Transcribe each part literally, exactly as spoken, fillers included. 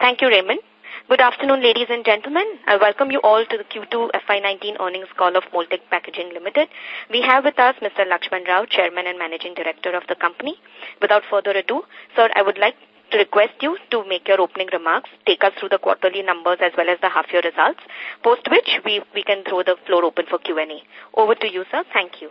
Thank you, Raymond. Good afternoon, ladies and gentlemen. I welcome you all to the Q two F Y nineteen earnings call of Moltech Packaging Limited. We have with us Mister Lakshman Rao, Chairman and Managing Director of the company. Without further ado, sir, I would like to request you to make your opening remarks, take us through the quarterly numbers as well as the half-year results, post which we, we can throw the floor open for Q and A. Over to you, sir. Thank you.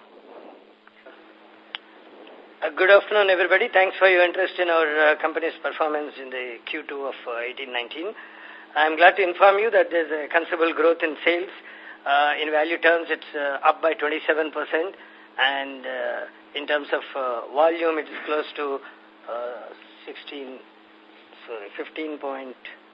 Uh, good afternoon, everybody. Thanks for your interest in our uh, company's performance in the Q two of uh, eighteen nineteen. I'm glad to inform you that there's a considerable growth in sales. Uh, in value terms, it's uh, up by twenty-seven percent, and uh, in terms of uh, volume, it is close to uh, sixteen, sorry, fifteen point.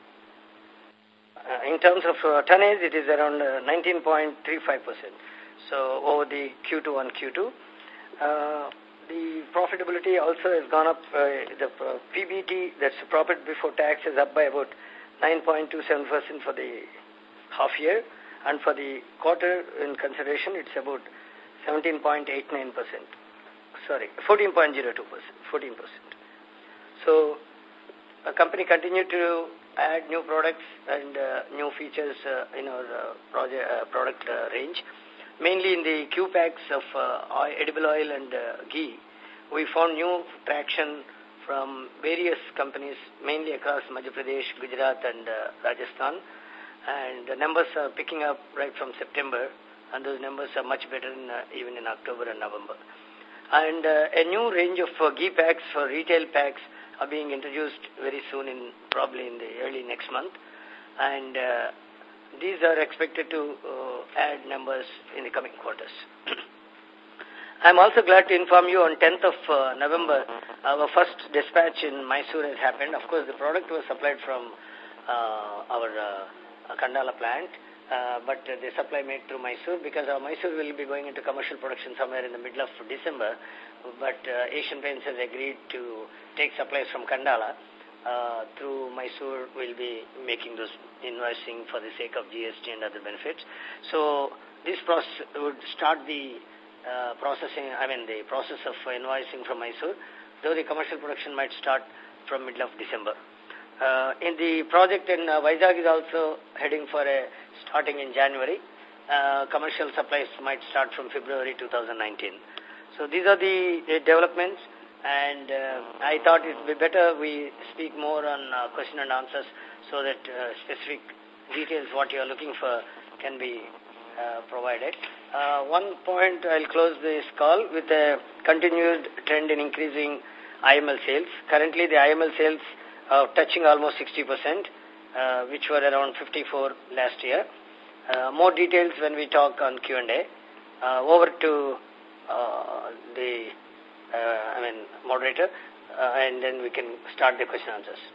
Uh, in terms of uh, tonnage, it is around uh, nineteen point three five percent. So over the Q two on Q two. Uh, The profitability also has gone up. Uh, the uh, P B T, that's profit before tax, is up by about nine point two seven percent for the half year. And for the quarter in consideration, it's about seventeen point eight nine percent. Sorry, fourteen point zero two percent. fourteen percent. So, the company continued to add new products and uh, new features uh, in our uh, project, uh, product uh, range. Mainly in the Q packs of uh, oil, edible oil and uh, ghee, we found new traction from various companies, mainly across Madhya Pradesh, Gujarat and uh, Rajasthan. And the numbers are picking up right from September, and those numbers are much better in, uh, even in October and November. And uh, a new range of uh, ghee packs for retail packs are being introduced very soon, in probably in the early next month. And uh, these are expected to uh, add numbers in the coming quarters. I'm also glad to inform you on tenth of uh, November, our first dispatch in Mysore has happened. Of course, the product was supplied from uh, our uh, Kandala plant, uh, but uh, the supply made through Mysore, because our Mysore will be going into commercial production somewhere in the middle of December. But uh, Asian Paints has agreed to take supplies from Kandala. Uh, through Mysore, will be making those invoicing for the sake of G S T and other benefits. So this process would start the uh, processing, I mean the process of invoicing from Mysore, though the commercial production might start from middle of December. Uh, in the project in uh, Vizag is also heading for a starting in January. Uh, commercial supplies might start from February two thousand nineteen. So these are the uh, developments. And uh, I thought it would be better we speak more on uh, question and answers, so that uh, specific details what you are looking for can be uh, provided. Uh, one point, I'll close this call with a continued trend in increasing I M L sales. Currently, the I M L sales are touching almost sixty percent, uh, which were around fifty-four last year. Uh, more details when we talk on Q and A. Uh, over to uh, the... Uh, I mean, moderator, uh, and then we can start the question and answers.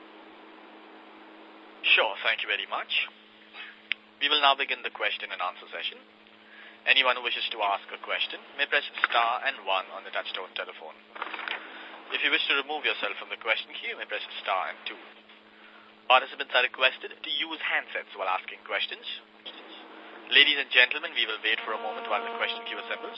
Sure, thank you very much. We will now begin the question and answer session. Anyone who wishes to ask a question may press star and one on the touchtone telephone. If you wish to remove yourself from the question queue, you may press star and two. Participants are requested to use handsets while asking questions. Ladies and gentlemen, we will wait for a moment while the question queue assembles.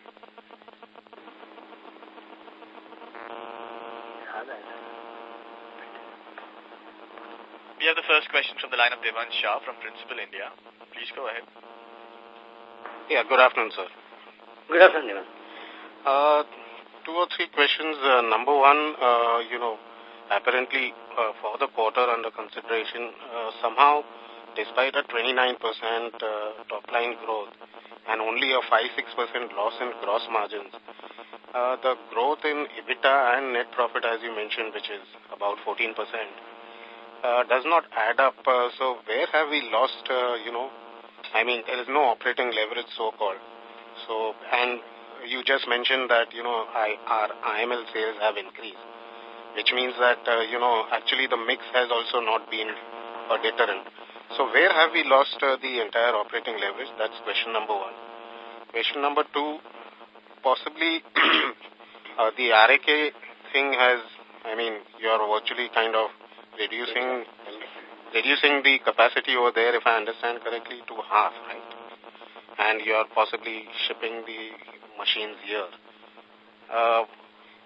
We have the first question from the line of Devan Shah from Principal India. Please go ahead. Yeah, good afternoon, sir. Good afternoon, Devan. Uh, two or three questions. Uh, number one, uh, you know, apparently uh, for the quarter under consideration, uh, somehow, despite a twenty-nine percent uh, top-line growth and only a five to six percent loss in gross margins, uh, the growth in EBITDA and net profit, as you mentioned, which is about fourteen percent, uh, does not add up. Uh, so where have we lost, uh, you know, I mean, there is no operating leverage, so-called. So, and you just mentioned that, you know, I, our I M L sales have increased, which means that, uh, you know, actually the mix has also not been a deterrent. So where have we lost uh, the entire operating leverage? That's question number one. Question number two, possibly uh, the R A K thing has, I mean, you are virtually kind of reducing reducing the capacity over there, if I understand correctly, to half, right? And you are possibly shipping the machines here. Uh,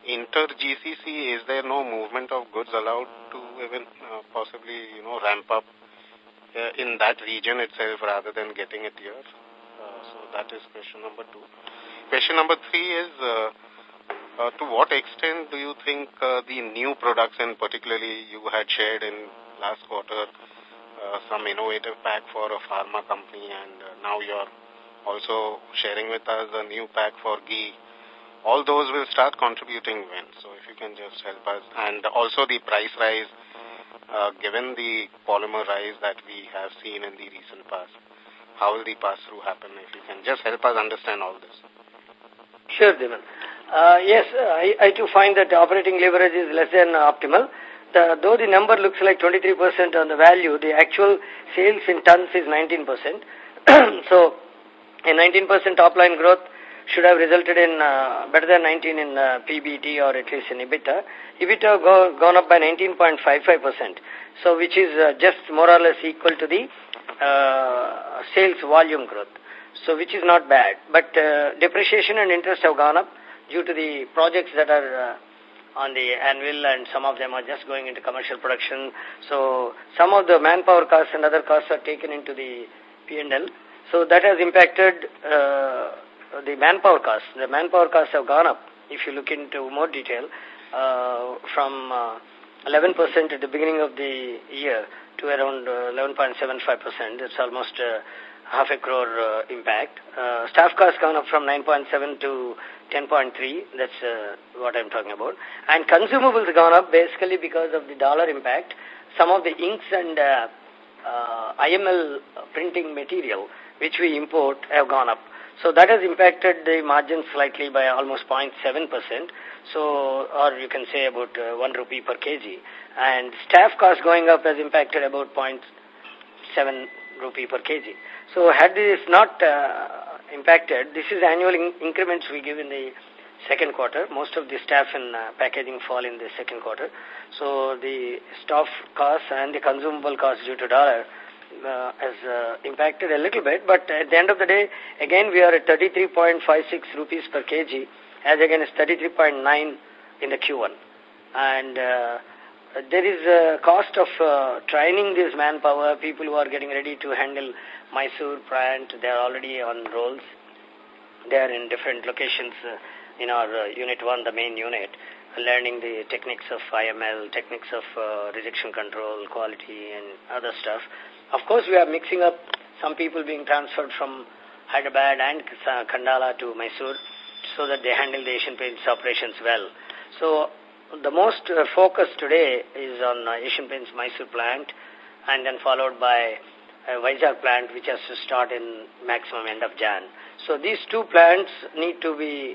inter-G C C, is there no movement of goods allowed to even uh, possibly, you know, ramp up uh, in that region itself rather than getting it here? Uh, so that is question number two. Question number three is, uh, uh, to what extent do you think uh, the new products, and particularly you had shared in last quarter uh, some innovative pack for a pharma company, and uh, now you're also sharing with us a new pack for ghee, all those will start contributing when? So if you can just help us. And also the price rise, uh, given the polymer rise that we have seen in the recent past, how will the pass-through happen? If you can just help us understand all this. Sure, Dhiman. Uh, yes, I, I too find that operating leverage is less than optimal. The, though the number looks like twenty-three percent on the value, the actual sales in tons is nineteen percent. So, a nineteen percent top-line growth should have resulted in uh, better than nineteen in uh, P B T or at least in EBITDA. EBITDA go, gone up by nineteen point five five percent, so which is uh, just more or less equal to the uh, sales volume growth, so which is not bad. But uh, depreciation and interest have gone up due to the projects that are uh, on the anvil, and some of them are just going into commercial production. So some of the manpower costs and other costs are taken into the P and L. So that has impacted uh, the manpower costs. The manpower costs have gone up, if you look into more detail, uh, from uh, eleven percent at the beginning of the year to around uh, eleven point seven five percent. It's almost uh, half a crore uh, impact. Uh, staff costs gone up from nine point seven to ten point three. That's uh, what I'm talking about. And consumables have gone up basically because of the dollar impact. Some of the inks and uh, uh, I M L printing material which we import have gone up. So that has impacted the margins slightly by almost zero point seven percent. So, or you can say about uh, one rupee per kg. And staff cost going up has impacted about zero point seven rupee per kg. So had this not uh, impacted, this is annual in increments we give in the second quarter. Most of the staff in uh, packaging fall in the second quarter. So the staff costs and the consumable costs due to dollar Uh, has uh, impacted a little bit, but at the end of the day, again we are at thirty-three point five six rupees per kg, as again is thirty-three point nine in the Q one. And uh, there is a cost of uh, training this manpower, people who are getting ready to handle Mysore plant. They are already on rolls. They are in different locations uh, in our uh, unit one, the main unit, learning the techniques of I M L, techniques of uh, rejection control, quality, and other stuff. Of course, we are mixing up some people being transferred from Hyderabad and Kandala to Mysore so that they handle the Asian Paints operations well. So, the most uh, focus today is on uh, Asian Paints Mysore plant, and then followed by uh, Vizag plant, which has to start in maximum end of Jan. So, these two plants need to be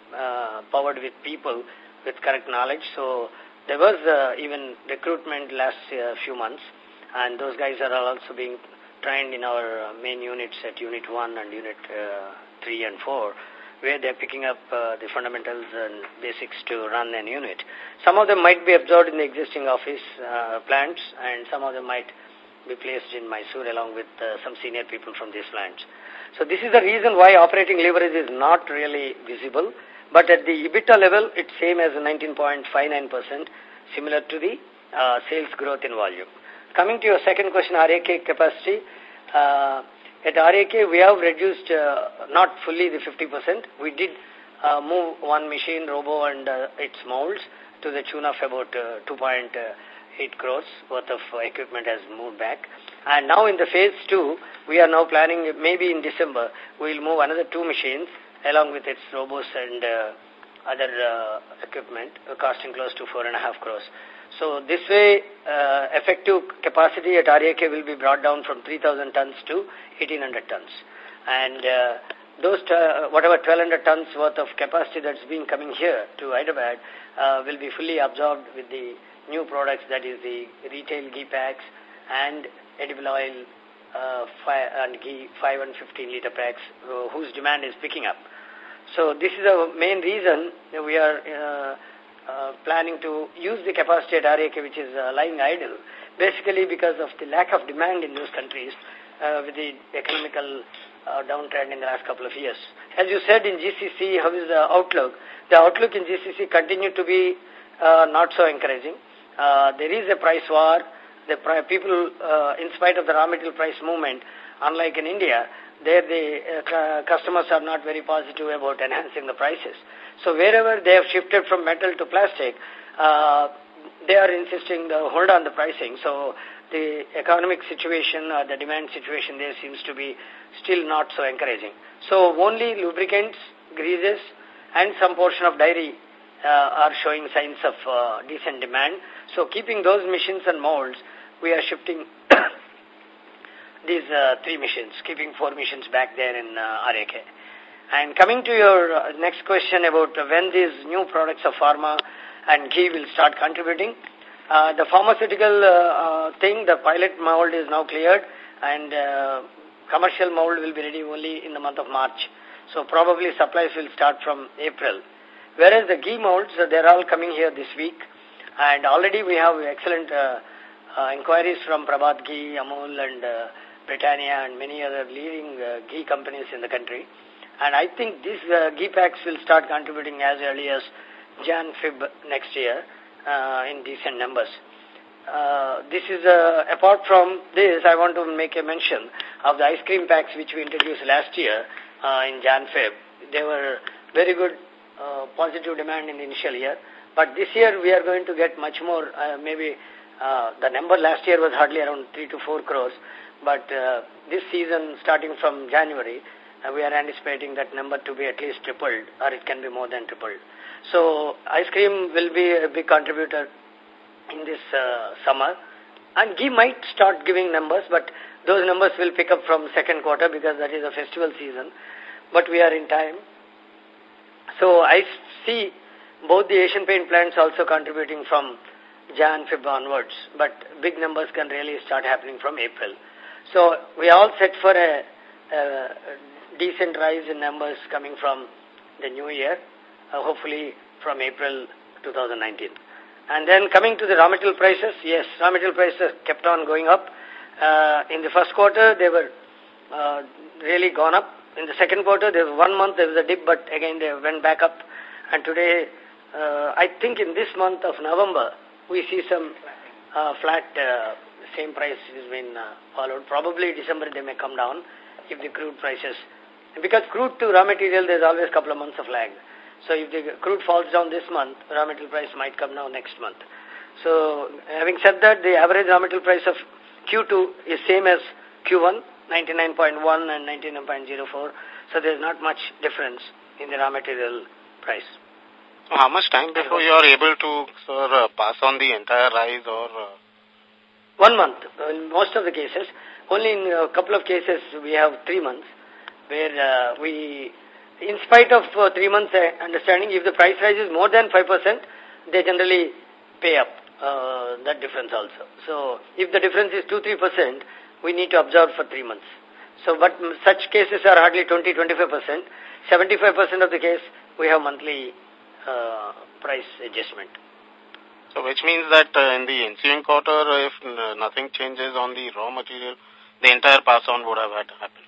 uh, powered with people with correct knowledge. So, there was uh, even recruitment last uh, few months. And those guys are also being trained in our uh, main units at Unit one and Unit uh, three and four, where they're picking up uh, the fundamentals and basics to run an unit. Some of them might be absorbed in the existing office uh, plants, and some of them might be placed in Mysore along with uh, some senior people from these plants. So this is the reason why operating leverage is not really visible, but at the EBITDA level, it's same as nineteen point five nine percent, similar to the uh, sales growth in volume. Coming to your second question, R A K capacity, uh, at R A K we have reduced uh, not fully the fifty percent. We did uh, move one machine, Robo, and uh, its molds to the tune of about uh, two point eight crores worth of uh, equipment has moved back. And now in the phase two, we are now planning, maybe in December, we will move another two machines along with its Robos and uh, other uh, equipment, uh, costing close to four and a half crores. So this way, uh, effective capacity at R A K will be brought down from three thousand tons to eighteen hundred tons. And uh, those, uh, whatever twelve hundred tons worth of capacity that's been coming here to Hyderabad uh, will be fully absorbed with the new products, that is the retail ghee packs and edible oil uh, five, and ghee five and fifteen liter packs, uh, whose demand is picking up. So this is the main reason we are uh, Uh, planning to use the capacity at R A K, which is uh, lying idle, basically because of the lack of demand in those countries uh, with the economical uh, downtrend in the last couple of years. As you said in G C C, how is the outlook? The outlook in G C C continued to be uh, not so encouraging. Uh, there is a price war. The pri people, uh, in spite of the raw material price movement, unlike in India, there the uh, customers are not very positive about enhancing the prices. So wherever they have shifted from metal to plastic, uh, they are insisting to hold on the pricing. So the economic situation or the demand situation there seems to be still not so encouraging. So only lubricants, greases, and some portion of dairy uh, are showing signs of uh, decent demand. So keeping those machines and molds, we are shifting these uh, three machines, keeping four machines back there in uh, R A K. And coming to your uh, next question about uh, when these new products of pharma and ghee will start contributing, uh, the pharmaceutical uh, uh, thing, the pilot mold is now cleared, and uh, commercial mold will be ready only in the month of March. So probably supplies will start from April. Whereas the ghee molds, uh, they're all coming here this week, and already we have excellent uh, uh, inquiries from Prabhat Ghee, Amul, and uh, Britannia, and many other leading uh, ghee companies in the country. And I think these uh, ghee packs will start contributing as early as Jan Feb next year uh, in decent numbers. Uh, this is, uh, apart from this, I want to make a mention of the ice cream packs which we introduced last year uh, in Jan Feb. They were very good, uh, positive demand in the initial year. But this year we are going to get much more, uh, maybe uh, the number last year was hardly around three to four crores. But uh, this season, starting from January, uh, we are anticipating that number to be at least tripled, or it can be more than tripled. So ice cream will be a big contributor in this uh, summer. And ghee might start giving numbers, but those numbers will pick up from second quarter because that is a festival season. But we are in time. So I see both the Asian Paint plants also contributing from Jan, Feb onwards, but big numbers can really start happening from April. So we are all set for a, a decent rise in numbers coming from the new year, uh, hopefully from April two thousand nineteen. And then coming to the raw material prices, yes, raw material prices kept on going up. Uh, in the first quarter, they were uh, really gone up. In the second quarter, there was one month there was a dip, but again they went back up. And today, uh, I think in this month of November, we see some uh, flat, uh, same price has been uh, followed. Probably December they may come down if the crude prices, because crude to raw material there's always a couple of months of lag. So if the crude falls down this month, raw material price might come down next month. So having said that, the average raw material price of Q two is same as Q one, ninety-nine point one and ninety-nine point zero four. So there's not much difference in the raw material price. So how much time before you are able to, sir, uh, pass on the entire rise or... Uh... One month. In most of the cases. Only in a couple of cases we have three months where uh, we, in spite of uh, three months uh, understanding, if the price rise is more than five percent, they generally pay up uh, that difference also. So if the difference is two to three percent, we need to absorb for three months. So, but such cases are hardly twenty to twenty-five percent. seventy-five percent of the case, we have monthly uh, price adjustment. So, which means that uh, in the ensuing quarter, if uh, nothing changes on the raw material, the entire pass-on would have had happened.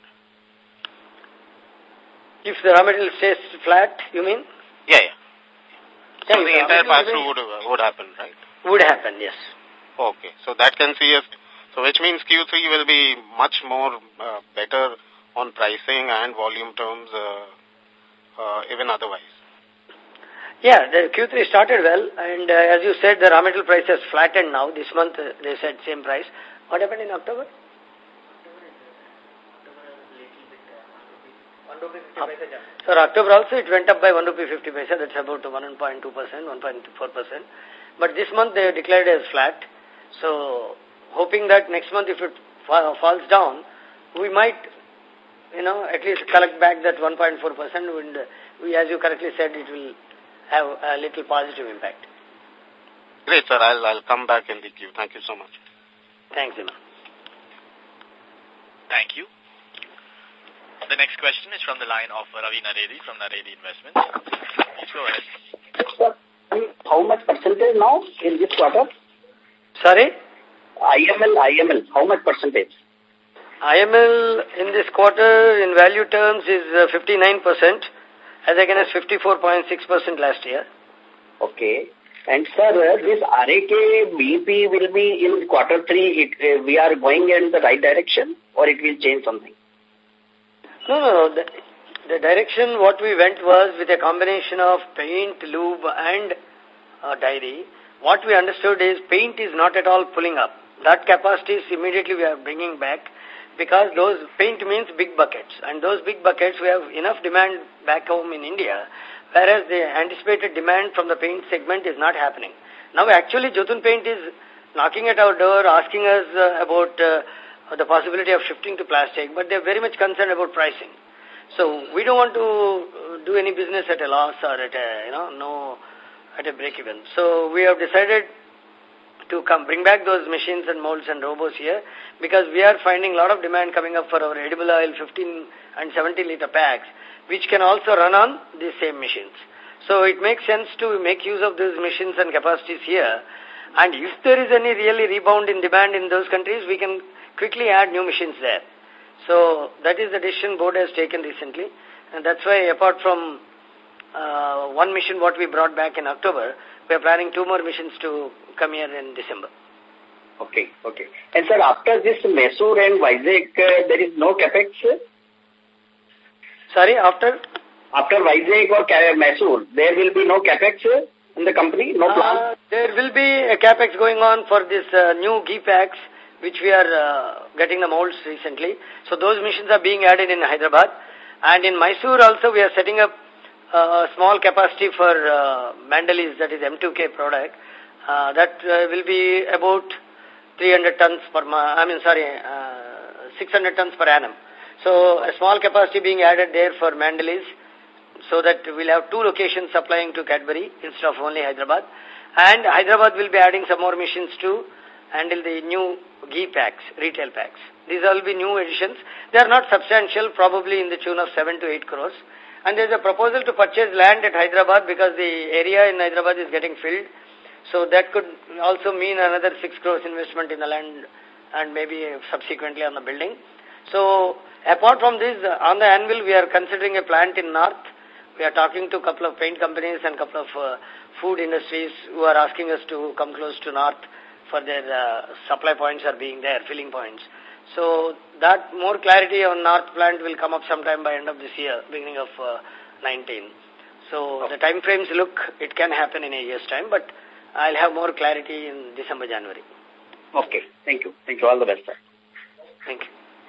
If the raw material stays flat, you mean? Yeah, yeah. So, yeah, the entire pass-through would, would happen, right? Would happen, yes. Okay. So, that can see us. So, which means Q three will be much more uh, better on pricing and volume terms, uh, uh, even otherwise. Yeah, the Q three started well, and uh, as you said, the raw material price has flattened now. This month, uh, they said same price. What happened in October? So, October also it went up by one rupee fifty paisa. That's about one point two percent, one point four percent. But this month they declared as flat. So, hoping that next month if it falls down, we might, you know, at least collect back that one point four percent. And we, as you correctly said, it will have a little positive impact. Great, sir. I'll, I'll come back in the queue. Thank you so much. Thanks, Emma. Thank you. The next question is from the line of Ravi Naredi from Naredi Investments. Please go ahead. Sir, how much percentage now in this quarter? Sorry? I M L, I M L, how much percentage? I M L in this quarter in value terms is uh, fifty-nine percent as against fifty-four point six percent last year. Okay. And sir, uh, this R A K B P will be in quarter three, it, uh, we are going in the right direction or it will change something? No, no, no. The, the direction what we went was with a combination of paint, lube and uh, dairy. What we understood is paint is not at all pulling up. That capacity is immediately we are bringing back because those paint means big buckets. And those big buckets, we have enough demand back home in India, whereas the anticipated demand from the paint segment is not happening. Now actually Jotun Paint is knocking at our door, asking us uh, about uh, the possibility of shifting to plastic, but they're very much concerned about pricing. So we don't want to do any business at a loss or at a, you know, no, at a break even. So we have decided to come bring back those machines and molds and robots here because we are finding a lot of demand coming up for our edible oil fifteen and seventy liter packs, which can also run on these same machines. So it makes sense to make use of these machines and capacities here. And if there is any really rebound in demand in those countries, we can quickly add new machines there. So that is the decision board has taken recently. And that's why apart from uh, one machine what we brought back in October, we are planning two more machines to come here in December. Okay, okay. And sir, after this Mysore and Vizag, uh, there is no capex? Sorry, after? After Vizag or Mysore, there will be no capex in the company? No plan? Uh, there will be a capex going on for this uh, new ghee packs, which we are uh, getting the molds recently. So those machines are being added in Hyderabad. And in Mysore also we are setting up uh, a small capacity for uh, Mandalis, that is M two K product. Uh, that uh, will be about three hundred tons per month, I mean, sorry, uh, six hundred tons per annum. So a small capacity being added there for Mandalis so that we'll have two locations supplying to Cadbury instead of only Hyderabad. And Hyderabad will be adding some more machines to handle the new ghee packs, retail packs. These will be new additions. They are not substantial, probably in the tune of seven to eight crores. And there's a proposal to purchase land at Hyderabad because the area in Hyderabad is getting filled. So that could also mean another six crores investment in the land and maybe subsequently on the building. So apart from this, on the anvil, we are considering a plant in North. We are talking to a couple of paint companies and a couple of uh, food industries who are asking us to come close to North for their uh, supply points are being there, filling points. So that more clarity on North plant will come up sometime by end of this year, beginning of uh, nineteen. So okay. The time frames look, it can happen in a year's time, but I'll have more clarity in December, January. Okay. Thank you. Thank you. All the best, sir. Thank you.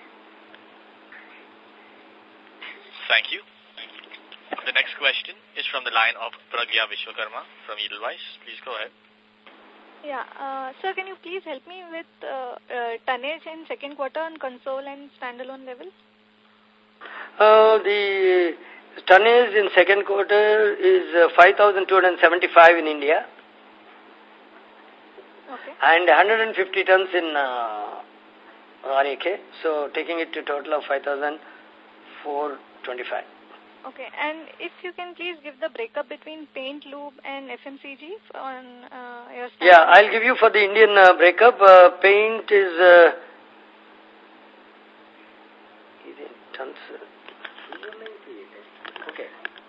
Thank you. The next question is from the line of Pragya Vishwakarma from Edelweiss. Please go ahead. Yeah. Uh, sir, can you please help me with uh, uh, tonnage in second quarter on console and standalone level? Uh, the tonnage in second quarter is uh, five thousand two hundred seventy-five in India. Okay. And one hundred fifty tons in uh, R A K. So taking it to a total of five thousand four hundred twenty-five. Okay, and if you can please give the breakup between paint, lube and F M C G on uh, your stand. Yeah, I'll give you for the Indian uh, breakup. Uh, paint is uh, tons. Okay.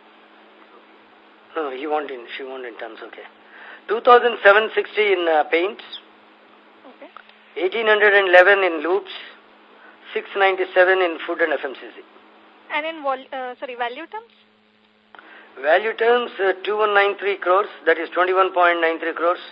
No, he want in, she want in tons, okay. two thousand seven hundred sixty in uh, paints. Okay. eighteen eleven in lubes. six ninety-seven in food and F M C G. And in vol uh, sorry, value terms? Value terms, uh, two thousand one hundred ninety-three crores, that is twenty-one point nine three crores.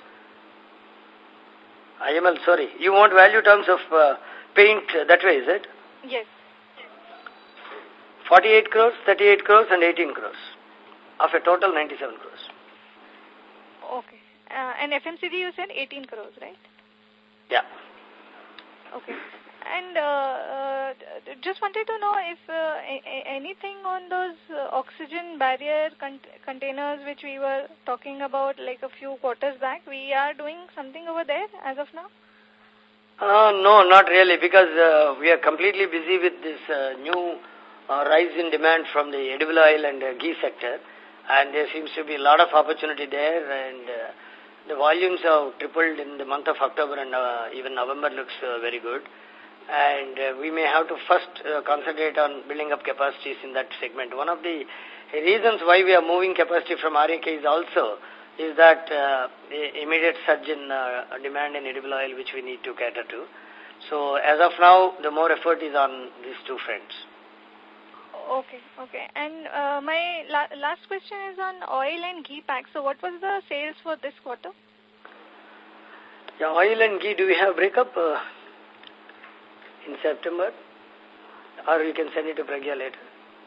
I M L, sorry. You want value terms of uh, paint uh, that way, is it? Yes. forty-eight crores, thirty-eight crores and eighteen crores. Of a total ninety-seven crores. Okay. Uh, and F M C G you said eighteen crores, right? Yeah. Okay. And uh, uh, just wanted to know if uh, a anything on those uh, oxygen barrier con containers which we were talking about like a few quarters back, we are doing something over there as of now? Uh, no, not really, because uh, we are completely busy with this uh, new uh, rise in demand from the edible oil and uh, ghee sector, and there seems to be a lot of opportunity there, and uh, the volumes have tripled in the month of October, and uh, even November looks uh, very good. and uh, we may have to first uh, concentrate on building up capacities in that segment. One of the reasons why we are moving capacity from R A K is also is that uh, immediate surge in uh, demand in edible oil which we need to cater to. So as of now, the more effort is on these two fronts. Okay, okay. And uh, my la last question is on oil and ghee packs. So what was the sales for this quarter? Yeah, oil and ghee, do we have breakup uh, in September? Or we can send it to Pragya later?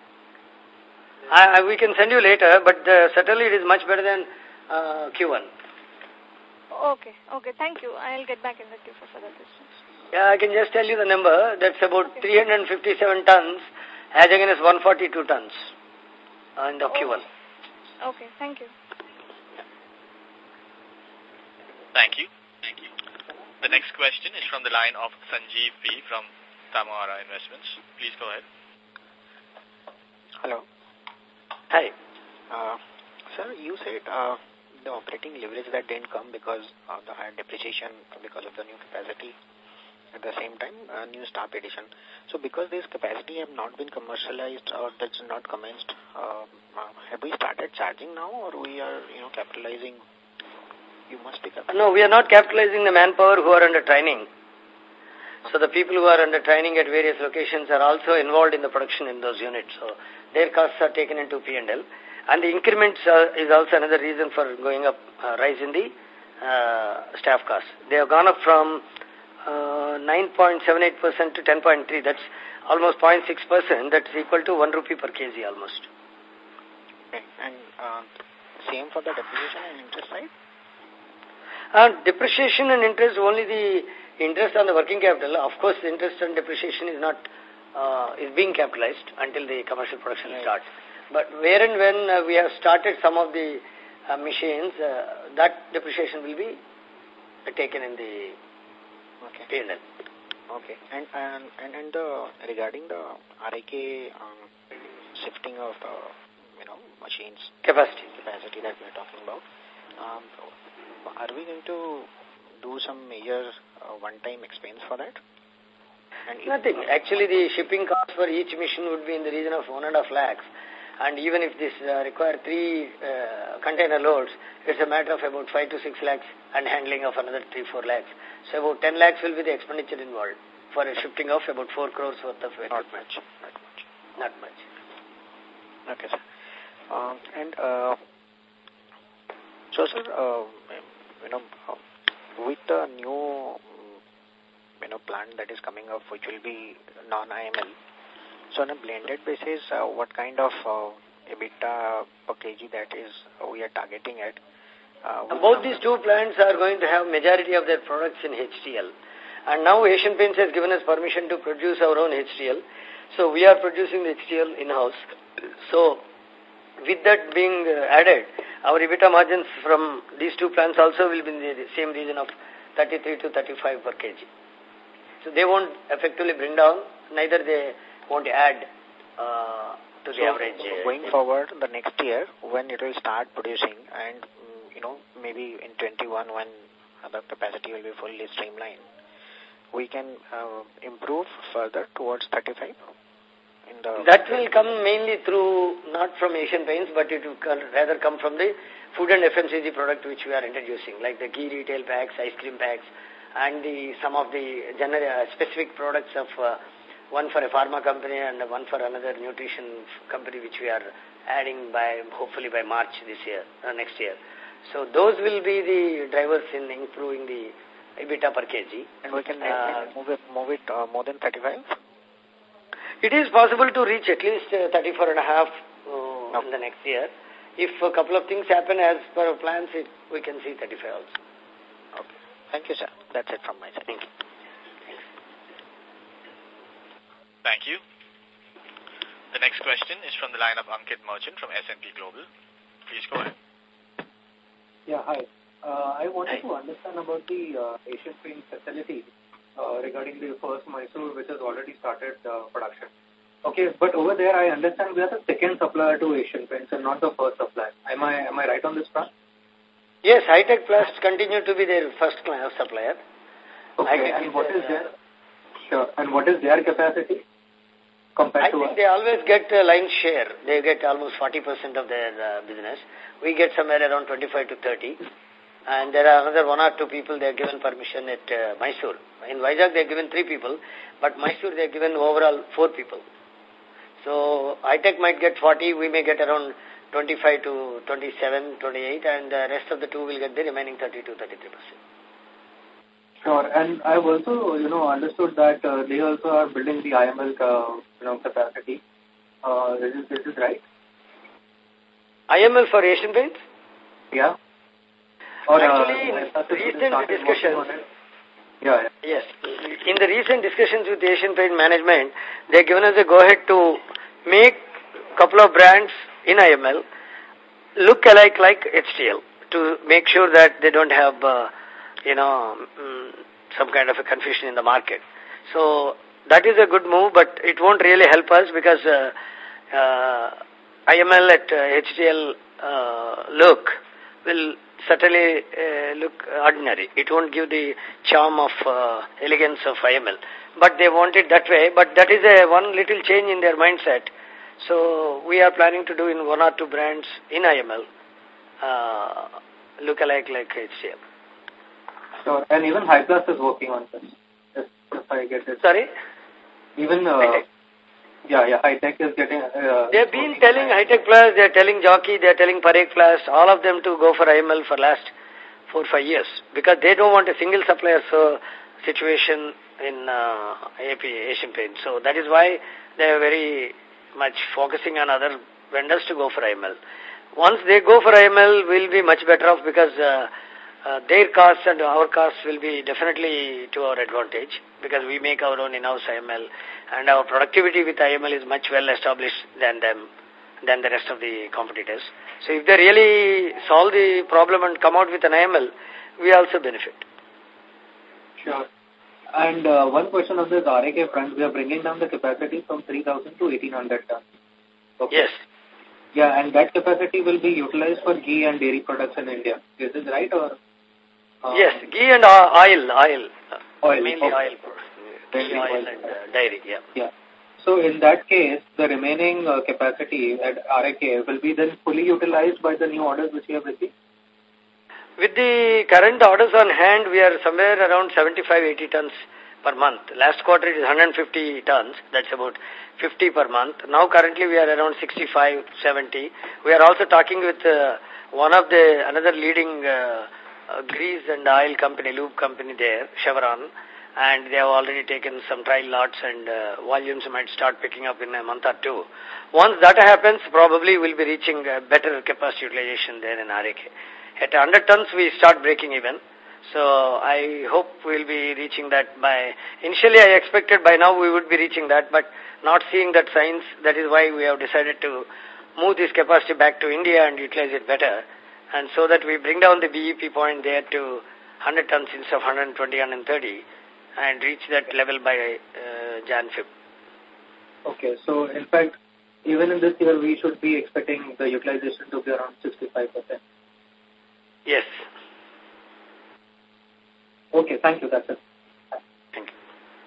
I, I, we can send you later, but uh, certainly it is much better than uh, Q one. Okay, okay. Thank you. I'll get back in the queue for further questions. Yeah, I can just tell you the number. That's about okay. three hundred fifty-seven tons as against one hundred forty-two tons uh, in the okay. Q one. Okay, thank you. Thank you. Thank you. The next question is from the line of Sanjeev P. from Tamara Investments. Please go ahead. Hello. Hi. Uh, sir, you said uh, the operating leverage that didn't come because of the higher depreciation because of the new capacity. At the same time, uh, new staff addition. So because this capacity have not been commercialized or that's not commenced, uh, uh, have we started charging now or we are, you know, capitalizing? You must be capitalizing. No, we are not capitalizing the manpower who are under training. So the people who are under training at various locations are also involved in the production in those units. So their costs are taken into P and L. And the increments uh, is also another reason for going up, uh, rise in the uh, staff costs. They have gone up from uh, nine point seven eight percent to ten point three. That's almost zero point six percent. That's equal to one rupee per kg almost. Okay. And uh, same for the depreciation and interest side? Uh, depreciation and interest, only the interest on the working capital. Of course, the interest and depreciation is not uh, is being capitalized until the commercial production right. starts. But where and when uh, we have started some of the uh, machines, uh, that depreciation will be uh, taken in the okay. P and L. Okay. And and and, and the, regarding the R A K um, shifting of the you know machines capacity capacity that we are talking about, um, are we going to do some major uh, one-time expense for that? And Nothing. Actually, the shipping cost for each machine would be in the region of one and a half lakhs. And even if this uh, require three uh, container loads, it's a matter of about five to six lakhs and handling of another three, four lakhs. So about ten lakhs will be the expenditure involved for a shifting of about four crores worth of equipment. Not much. Not much. Not much. Okay, sir. Um, and uh, so, sir, uh, you know, uh, with the new you know plant that is coming up, which will be non-I M L. So on a blended basis, uh, what kind of uh, EBITDA per kg that is uh, we are targeting at? Uh, Both these two plants are going to have majority of their products in H T L. And now Asian Paints has given us permission to produce our own H T L. So we are producing the H T L in-house. So with that being uh, added, our EBITDA margins from these two plants also will be in the same region of thirty-three to thirty-five per kg. So they won't effectively bring down, neither they won't add uh, to the so average. Uh, going forward, the next year, when it will start producing and, mm, you know, maybe in twenty-one when the capacity will be fully streamlined, we can uh, improve further towards thirty-five? In the that will come mainly through, not from Asian Paints, but it will rather come from the food and F M C G product which we are introducing, like the ghee retail packs, ice cream packs, and the some of the general uh, specific products of uh, one for a pharma company and one for another nutrition company which we are adding by hopefully by March this year, uh, next year. So those will be the drivers in improving the EBITDA per kg. And we can uh, move it, move it uh, more than thirty-five? It is possible to reach at least uh, thirty-four and a half uh, okay. in the next year. If a couple of things happen as per our plans, it, we can see thirty-five also. Okay. Thank you, sir. That's it from my side. Thank you. Thank you. The next question is from the line of Ankit Merchant from S and P Global. Please go ahead. Yeah, hi. Uh, I wanted hi. to understand about the uh, Asian Paints facility uh, regarding the first Mysore, which has already started uh, production. Okay, but over there I understand we are the second supplier to Asian Paints and not the first supplier. Am I am I right on this front? Yes, High-Tech Plast continue to be their first supplier. Okay, and what is their Sure. And what is their capacity compared I to think us? they always get a line share. They get almost forty percent of their uh, business. We get somewhere around twenty-five to thirty. And there are another one or two people they are given permission at uh, Mysore. In Vizag they are given three people, but Mysore they are given overall four people. So I-Tech might get forty, we may get around twenty-five to twenty-seven, twenty-eight, and the rest of the two will get the remaining thirty to thirty-three percent. Sure. And I've also, you know, understood that uh, they also are building the I M L, uh, you know, capacity. Uh, is this, this is right? I M L for Asian Paints? Yeah. Or, Actually, uh, in recent discussions, yeah, yeah. yes, in the recent discussions with the Asian Paint management, they've given us a go-ahead to make a couple of brands in I M L look alike like H T L to make sure that they don't have, uh, you know, um, some kind of a confusion in the market. So that is a good move, but it won't really help us because uh, uh, I M L at uh, H T L uh, look will certainly uh, look ordinary. It won't give the charm of uh, elegance of I M L. But they want it that way. But that is a one little change in their mindset. So we are planning to do in one or two brands in I M L uh, look alike like H T L. Sure. And even High Plus is working on this. If, if I get it. Sorry? Even, uh, yeah, yeah, High-Tech is getting... Uh, They've been telling High-Tech Plus, they're telling Jockey, they're telling Parek Plus, all of them to go for I M L for last four, five years. Because they don't want a single supplier so situation in uh, A P, Asian Paint. So that is why they are very much focusing on other vendors to go for I M L. Once they go for I M L, we'll be much better off because uh, uh, their costs and our costs will be definitely to our advantage because we make our own in-house I M L and our productivity with I M L is much well established than them, than the rest of the competitors. So if they really solve the problem and come out with an I M L, we also benefit. Sure. And uh, one question on this R A K front, we are bringing down the capacity from three thousand to eighteen hundred tons. Okay. Yes. Yeah, and that capacity will be utilized for ghee and dairy products in India. Is this right or? Uh, yes, ghee and uh, oil, oil. Oil. Mainly okay. oil. Ghee, oil, oil and uh, dairy, yeah. Yeah. So in that case, the remaining uh, capacity at R A K will be then fully utilized by the new orders which you have received? With the current orders on hand, we are somewhere around seventy-five, eighty tons per month. Last quarter it is one hundred fifty tons, that's about fifty per month. Now currently we are around sixty-five, seventy. We are also talking with uh, one of the, another leading uh, uh, grease and oil company, lube company there, Chevron, and they have already taken some trial lots and uh, volumes might start picking up in a month or two. Once that happens, probably we'll be reaching uh, better capacity utilization there in R A K. At one hundred tons, we start breaking even. So I hope we'll be reaching that by, initially I expected by now we would be reaching that, but not seeing that signs, that is why we have decided to move this capacity back to India and utilize it better. And so that we bring down the B E P point there to one hundred tons instead of one hundred twenty, one hundred thirty and reach that level by uh, Jan-Feb. Okay, so in fact, even in this year, we should be expecting the utilization to be around sixty-five percent. Yes. Okay, thank you. That's it. Thank you.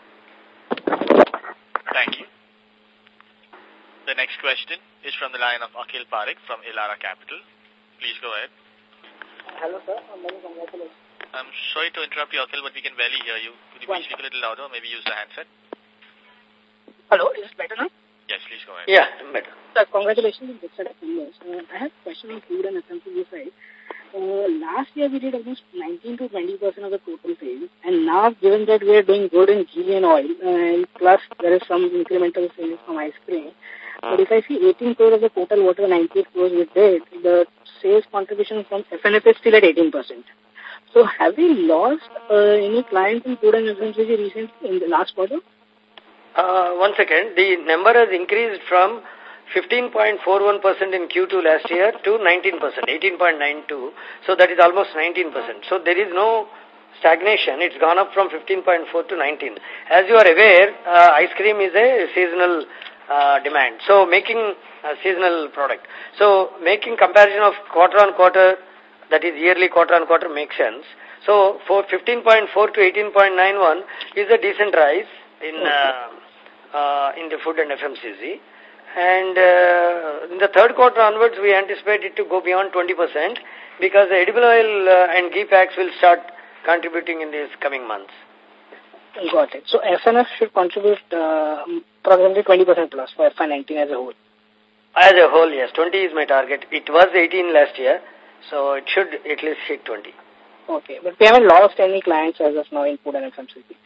Thank you. The next question is from the line of Akhil Parekh from Elara Capital. Please go ahead. Hello, sir. Many congratulations. I'm sorry to interrupt you, Akhil, but we can barely hear you. Could you please speak a little louder or maybe use the handset? Hello, is it better now? Yes, please go ahead. Yeah, better. Sir, congratulations on the set of numbers. Uh, I have a question on food and F M C G side. Uh, last year we did almost nineteen to twenty percent of the total sales, and now given that we are doing good in ghee and oil, and plus there is some incremental sales from ice cream, but if I see eighteen crores of the total water, ninety-eight crores we did, the sales contribution from F N F is still at eighteen percent. So have we lost uh, any clients in food and F M C G recently in the last quarter? Uh, one second. The number has increased from fifteen point four one percent in Q two last year to nineteen percent, eighteen point nine two. So that is almost nineteen percent. So there is no stagnation. It's gone up from fifteen point four to nineteen. As you are aware, uh, ice cream is a seasonal uh, demand. So making a seasonal product. So making comparison of quarter on quarter, that is yearly quarter on quarter, makes sense. So for fifteen point four to eighteen point nine one is a decent rise in uh, uh, in the food and F M C G. And uh, in the third quarter onwards, we anticipate it to go beyond twenty percent because the edible oil uh, and ghee packs will start contributing in these coming months. Got it. So F N F should contribute uh, approximately twenty percent plus for F Y nineteen as a whole. As a whole, yes. twenty is my target. It was eighteen last year, so it should at least hit twenty. Okay. But we haven't lost any clients as of now in food and F M C G.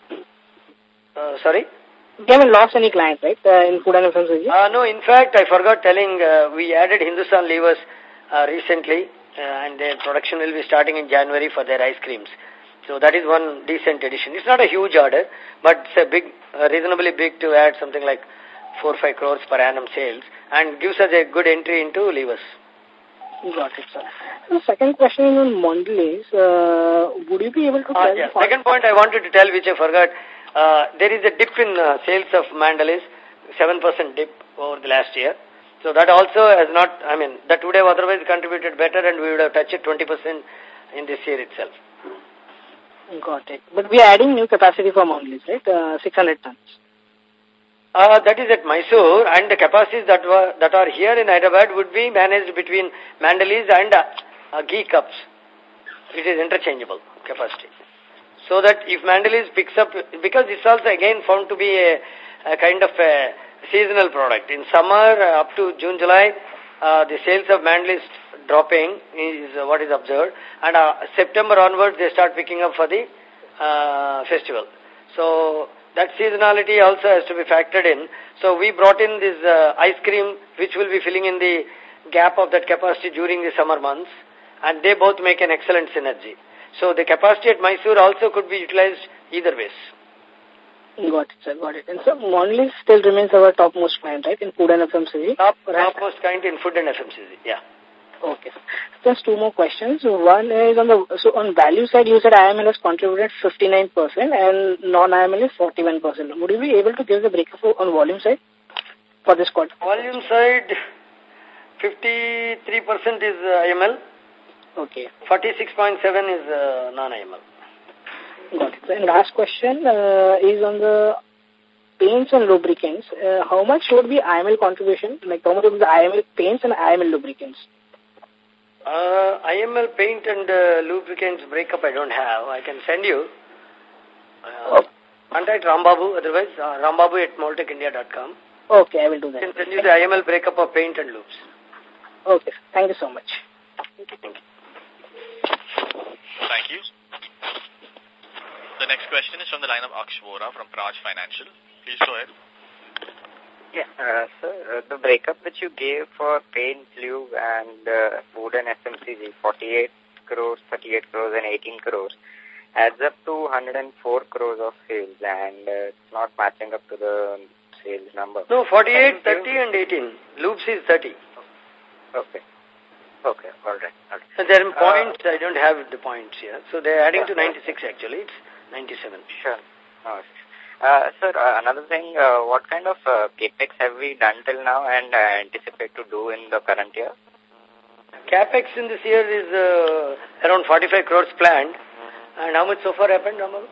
Uh, sorry? We haven't lost any clients, right, uh, in food and F M C G? Uh, no, in fact, I forgot telling, uh, we added Hindustan Levers uh, recently, uh, and their production will be starting in January for their ice creams. So that is one decent addition. It's not a huge order, but it's a big, uh, reasonably big to add something like four or five crores per annum sales, and gives us a good entry into levers. Got it, sir. The second question is on Mondelez. Uh, would you be able to tell? Uh, yeah. Second point I wanted to tell, which I forgot, uh, there is a dip in uh, sales of Mondelez, seven percent dip over the last year. So that also has not, I mean, that would have otherwise contributed better, and we would have touched twenty percent in this year itself. Got it. But we are adding new capacity for Mondelez, right? Uh, six hundred tons. Uh, that is at Mysore, and the capacities that were that are here in Hyderabad would be managed between Mondelez and uh, uh, ghee cups. It is interchangeable capacity. So that if Mondelez picks up, because it's also again found to be a, a kind of a seasonal product. In summer, uh, up to June, July, uh, the sales of Mondelez dropping is uh, what is observed, and uh, September onwards they start picking up for the uh, festival. So that seasonality also has to be factored in. So we brought in this uh, ice cream, which will be filling in the gap of that capacity during the summer months, and they both make an excellent synergy. So the capacity at Mysore also could be utilized either ways. Got it, sir. Got it. And so Mondelez still remains our topmost client, right, in food and F M C G? Top, topmost client in food and F M C G, yeah. Okay. Just two more questions. One is on the, so on value side, you said I M L has contributed fifty-nine percent and non-I M L is forty-one percent. Would you be able to give the breakup on volume side for this quarter? Volume side, fifty-three percent is uh, I M L. Okay. forty-six point seven is uh, non-I M L. Got it. And last question uh, is on the paints and lubricants. Uh, how much would be I M L contribution? Like how much would be the I M L paints and I M L lubricants? Uh, I M L paint and uh, lubricants breakup I don't have. I can send you. Uh, oh. Contact Rambabu, otherwise uh, rambabu at moltec india dot com. Okay, I will do that. I can send you the I M L breakup of paint and lubes. Okay, thank you so much. Thank you. Thank you. The next question is from the line of Aksh Vora from Praj Financial. Please go ahead. Yeah, uh, sir, uh, the breakup which you gave for paint, lube and uh, food and F M C G, forty-eight crores, thirty-eight crores and eighteen crores, adds up to one hundred four crores of sales, and uh, it's not matching up to the sales number. No, forty-eight, thirty and eighteen. Lubes is thirty. Okay. Okay, all right. All right. So there are points, uh, I don't have the points here. So they're adding yeah, to ninety-six actually. It's ninety-seven. Sure. Oh, Uh, sir, uh, another thing, uh, what kind of uh, capex have we done till now and uh, anticipate to do in the current year? Capex in this year is uh, around forty-five crores planned. And how much so far happened, Ramalu?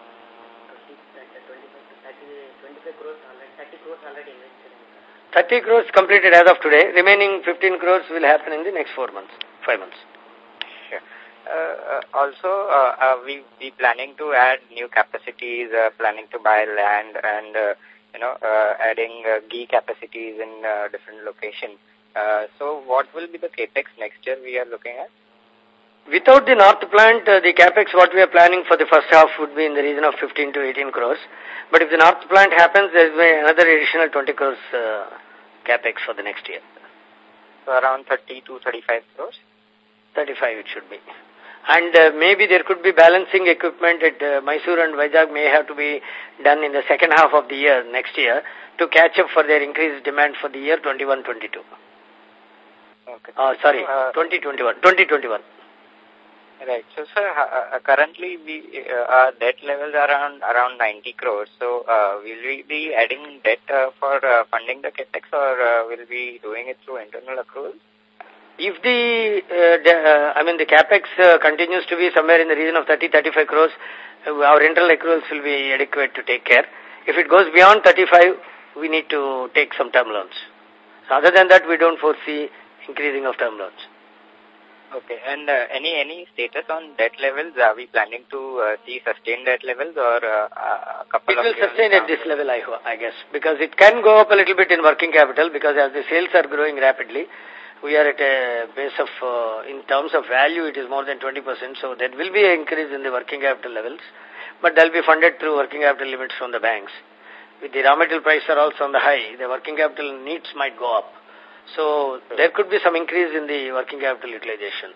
thirty crores completed as of today. Remaining fifteen crores will happen in the next four months, five months. Sure. Uh, uh, also, uh, uh, we be planning to add new capacities, uh, planning to buy land and, uh, you know, uh, adding uh, ghee capacities in uh, different locations. Uh, so what will be the capex next year we are looking at? Without the north plant, uh, the capex what we are planning for the first half would be in the region of fifteen to eighteen crores. But if the north plant happens, there will be another additional twenty crores uh, capex for the next year. So around thirty to thirty-five crores? thirty-five it should be. And uh, maybe there could be balancing equipment at uh, Mysore and Vizag may have to be done in the second half of the year, next year, to catch up for their increased demand for the year twenty-one twenty-two. Okay. Uh, sorry, uh, twenty twenty-one. twenty twenty-one. Right. So, sir, uh, currently we, uh, our debt levels are around, around ninety crores. So, uh, will we be adding debt uh, for uh, funding the capex, or uh, will we be doing it through internal accruals? If the, uh, the uh, I mean, the capex uh, continues to be somewhere in the region of thirty, thirty-five crores, uh, our internal accruals will be adequate to take care. If it goes beyond thirty-five, we need to take some term loans. So other than that, we don't foresee increasing of term loans. Okay, and uh, any any status on debt levels? Are we planning to uh, see sustained debt levels or uh, a couple it of will years sustain down? At this level, I, I guess, because it can go up a little bit in working capital because as the sales are growing rapidly, we are at a base of, uh, in terms of value, it is more than twenty percent, so there will be an increase in the working capital levels, but they'll be funded through working capital limits from the banks. With the raw material prices are also on the high, the working capital needs might go up. So there could be some increase in the working capital utilization.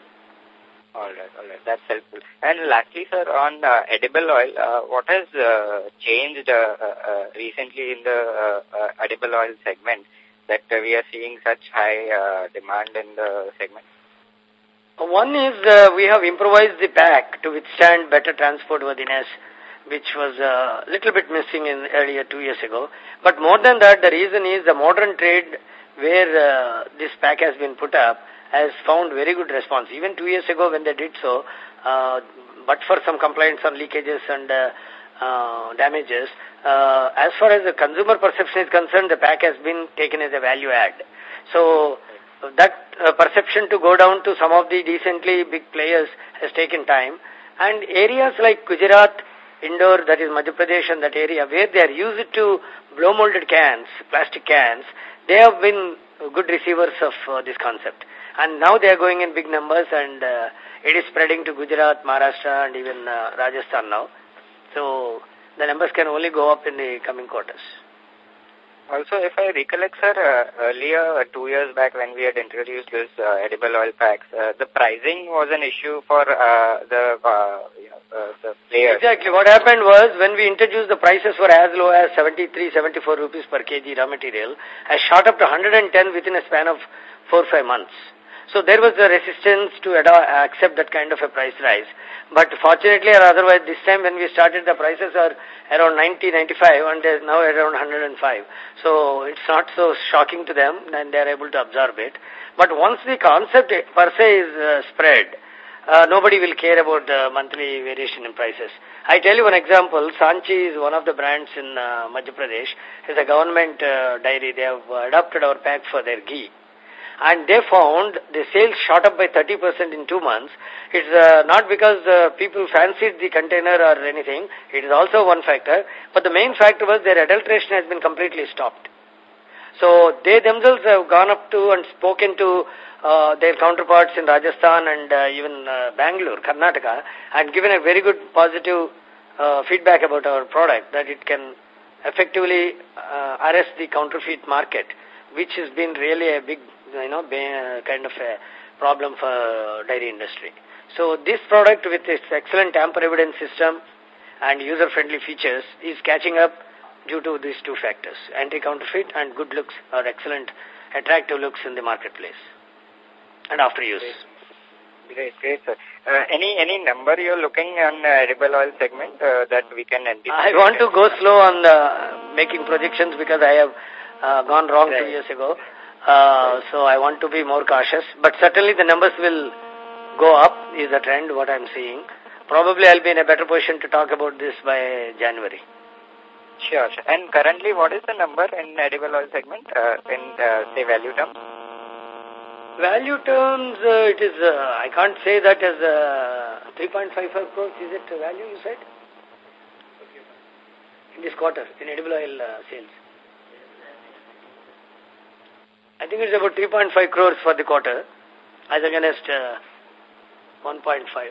All right, all right. That's helpful. And lastly, sir, on uh, edible oil, uh, what has uh, changed uh, uh, recently in the uh, uh, edible oil segment that uh, we are seeing such high uh, demand in the segment? One is uh, we have improvised the pack to withstand better transport worthiness, which was a uh, little bit missing in earlier two years ago. But more than that, the reason is the modern trade where uh, this pack has been put up has found very good response. Even two years ago when they did so, uh, but for some complaints on leakages and uh, uh, damages, uh, as far as the consumer perception is concerned, the pack has been taken as a value add. So that uh, perception to go down to some of the decently big players has taken time. And areas like Gujarat, Indore, that is Madhya Pradesh and that area, where they are used to blow molded cans, plastic cans, they have been good receivers of uh, this concept. And now they are going in big numbers and uh, it is spreading to Gujarat, Maharashtra and even uh, Rajasthan now. So the numbers can only go up in the coming quarters. Also, if I recollect, sir, uh, earlier, uh, two years back when we had introduced this uh, edible oil packs, uh, the pricing was an issue for uh, the, uh, uh, the players. Exactly. What happened was when we introduced the prices were as low as seventy-three, seventy-four rupees per kg raw material, has shot up to one hundred ten within a span of four or five months. So there was a resistance to accept that kind of a price rise. But fortunately or otherwise, this time when we started, the prices are around ninety, ninety-five and they're now around one hundred five. So it's not so shocking to them and they're able to absorb it. But once the concept per se is uh, spread, uh, nobody will care about the monthly variation in prices. I tell you one example. Sanchi is one of the brands in uh, Madhya Pradesh. It's a government uh, dairy. They have adopted our pack for their ghee. And they found the sales shot up by thirty percent in two months. It's uh, not because uh, people fancied the container or anything. It is also one factor. But the main factor was their adulteration has been completely stopped. So they themselves have gone up to and spoken to uh, their counterparts in Rajasthan and uh, even uh, Bangalore, Karnataka, and given a very good positive uh, feedback about our product, that it can effectively uh, arrest the counterfeit market, which has been really a big you know, kind of a problem for dairy industry. So this product with its excellent tamper evidence system and user-friendly features is catching up due to these two factors, anti-counterfeit and good looks or excellent, attractive looks in the marketplace and after use. Great, great, sir. Uh, any any number you're looking on uh, edible oil segment uh, that we can anticipate? I want to go slow on the making projections because I have uh, gone wrong right. two years ago. Uh, so I want to be more cautious, but certainly the numbers will go up is the trend, what I'm seeing. Probably I'll be in a better position to talk about this by January. Sure, sure. And currently what is the number in edible oil segment uh, in, uh, say, value terms? Value terms, uh, it is, uh, I can't say that as uh, three point five five crores, is it value you said? In this quarter, in edible oil uh, sales. I think it's about three point five crores for the quarter, as against uh, one point five.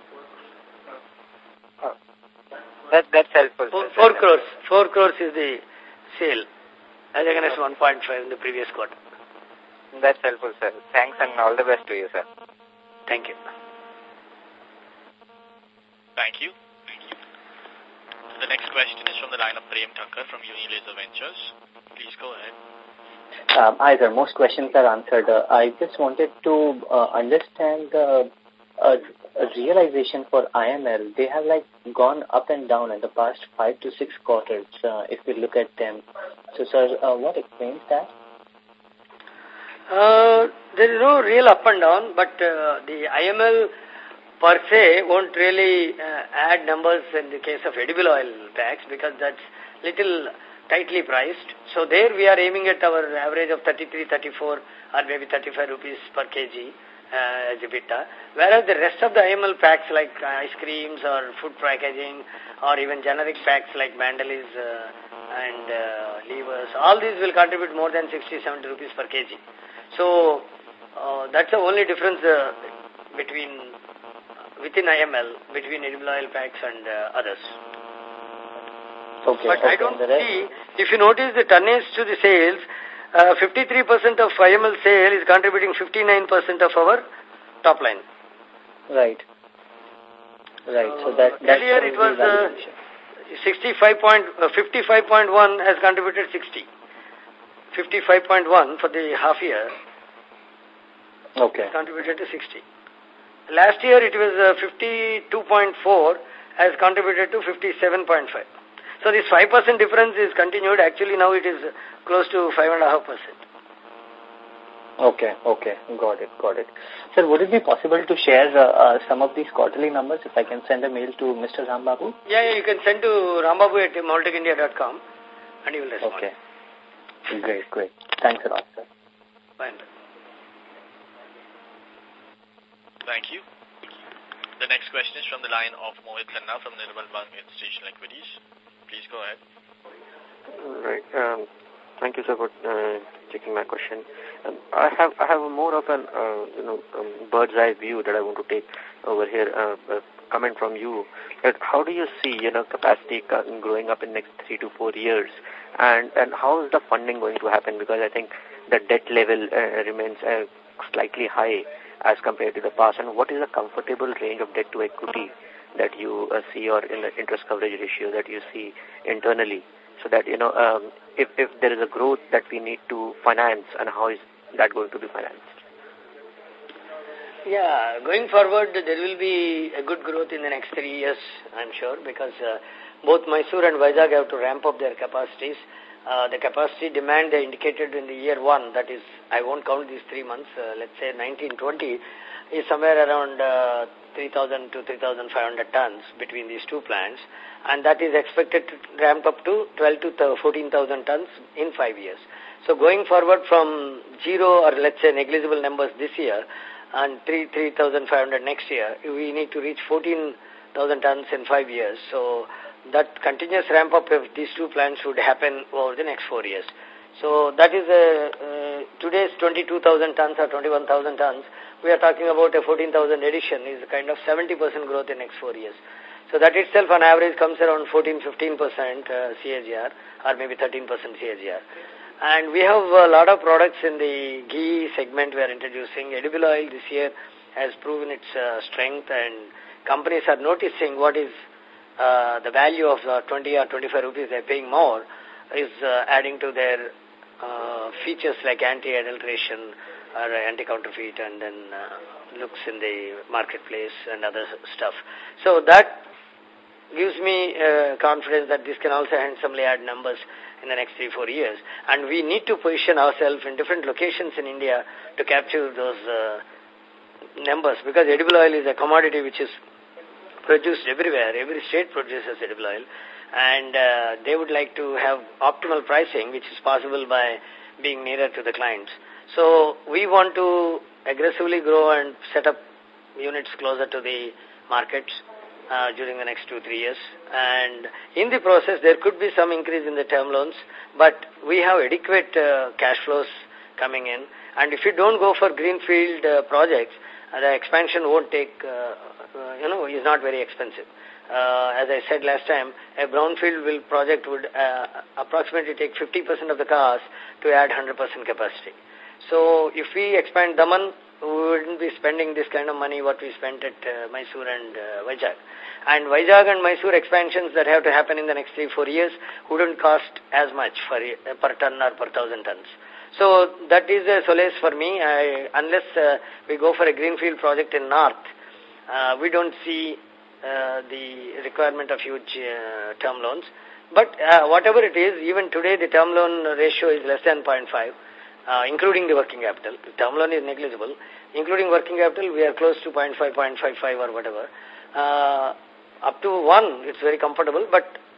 Oh. That, that's helpful. Four, four crores. Four crores is the sale, as against one point five in the previous quarter. That's helpful, sir. Thanks and all the best to you, sir. Thank you. Thank you. The next question is from the line of Prem Thakkar from Unilaser Ventures. Please go ahead. Um, hi, sir. Most questions are answered. Uh, I just wanted to uh, understand the uh, realization for I M L. They have like gone up and down in the past five to six quarters, uh, if we look at them. So, sir, uh, what explains that? Uh, there is no real up and down, but uh, the I M L per se won't really uh, add numbers in the case of edible oil tax because that's little tightly priced. So there we are aiming at our average of thirty-three, thirty-four or maybe thirty-five rupees per kg uh, as EBITDA. Whereas the rest of the I M L packs like uh, ice creams or food packaging or even generic packs like Mandalis uh, and uh, levers, all these will contribute more than sixty, seventy rupees per kg. So uh, that's the only difference uh, between uh, within I M L between edible oil packs and uh, others. Okay, but okay, I don't see, if you notice the tonnage to the sales, uh, fifty-three percent of I M L sale is contributing fifty-nine percent of our top line. Right. Right. So, so that that's earlier it was uh, sixty-five point, uh, fifty-five point one has contributed sixty. fifty-five point one for the half year. Okay. Contributed to sixty. Last year it was uh, fifty-two point four has contributed to fifty-seven point five. So this five percent difference is continued. Actually now it is close to five point five percent. Okay, okay. Got it, got it. Sir, would it be possible to share uh, uh, some of these quarterly numbers if I can send a mail to Mister Rambabu? Yeah, yeah, you can send to rambabu at moltec india dot com and he will respond. Okay. Great, great. Thanks a lot, sir. Fine. Thank you. The next question is from the line of Mohit Khanna from Nirmal Bang Institutional Equities. Please go ahead. Right. Um, thank you, sir, for uh, taking my question. Um, I have I have more of an uh, you know um, bird's eye view that I want to take over here. Uh, uh, comment from you. That how do you see you know capacity growing up in next three to four years, and and how is the funding going to happen? Because I think the debt level uh, remains uh, slightly high as compared to the past. And what is a comfortable range of debt to equity that you uh, see, or in the interest coverage ratio that you see internally, so that, you know, um, if, if there is a growth that we need to finance, and how is that going to be financed? Yeah, going forward, there will be a good growth in the next three years, I'm sure, because uh, both Mysore and Vizag have to ramp up their capacities. Uh, the capacity demand they indicated in the year one, that is, I won't count these three months, uh, let's say nineteen twenty, is somewhere around uh, three thousand to three thousand five hundred tons between these two plants, and that is expected to ramp up to twelve to fourteen thousand tons in five years. So going forward from zero or let's say negligible numbers this year and three thousand five hundred next year, we need to reach fourteen thousand tons in five years. So that continuous ramp up of these two plants would happen over the next four years. So that is a, uh, today's twenty-two thousand tons or twenty-one thousand tons. We are talking about a fourteen thousand addition is a kind of seventy percent growth in the next four years. So that itself on average comes around fourteen to fifteen percent uh, C A G R or maybe thirteen percent C A G R. And we have a lot of products in the ghee segment we are introducing. Edible oil this year has proven its uh, strength, and companies are noticing what is uh, the value of the twenty or twenty-five rupees they're paying more is uh, adding to their uh, features like anti-adulteration or anti-counterfeit, and then uh, looks in the marketplace and other stuff. So that gives me uh, confidence that this can also handsomely add numbers in the next three, four years. And we need to position ourselves in different locations in India to capture those uh, numbers, because edible oil is a commodity which is produced everywhere. Every state produces edible oil, and uh, they would like to have optimal pricing, which is possible by being nearer to the clients. So we want to aggressively grow and set up units closer to the markets uh, during the next two, three years. And in the process, there could be some increase in the term loans, but we have adequate uh, cash flows coming in. And if you don't go for greenfield uh, projects, uh, the expansion won't take, uh, uh, you know, is not very expensive. Uh, as I said last time, a brownfield will project would uh, approximately take fifty percent of the cost to add one hundred percent capacity. So if we expand Daman, we wouldn't be spending this kind of money what we spent at uh, Mysore and uh, Vizag. And Vizag and Mysore expansions that have to happen in the next three, four years wouldn't cost as much for uh, per ton or per thousand tons. So that is a solace for me. I, unless uh, we go for a greenfield project in North, uh, we don't see uh, the requirement of huge uh, term loans. But uh, whatever it is, even today the term loan ratio is less than zero point five. Uh, including the working capital. The term loan is negligible. Including working capital, we are close to zero point five, zero point five five or whatever. Uh, up to one, it's very comfortable, but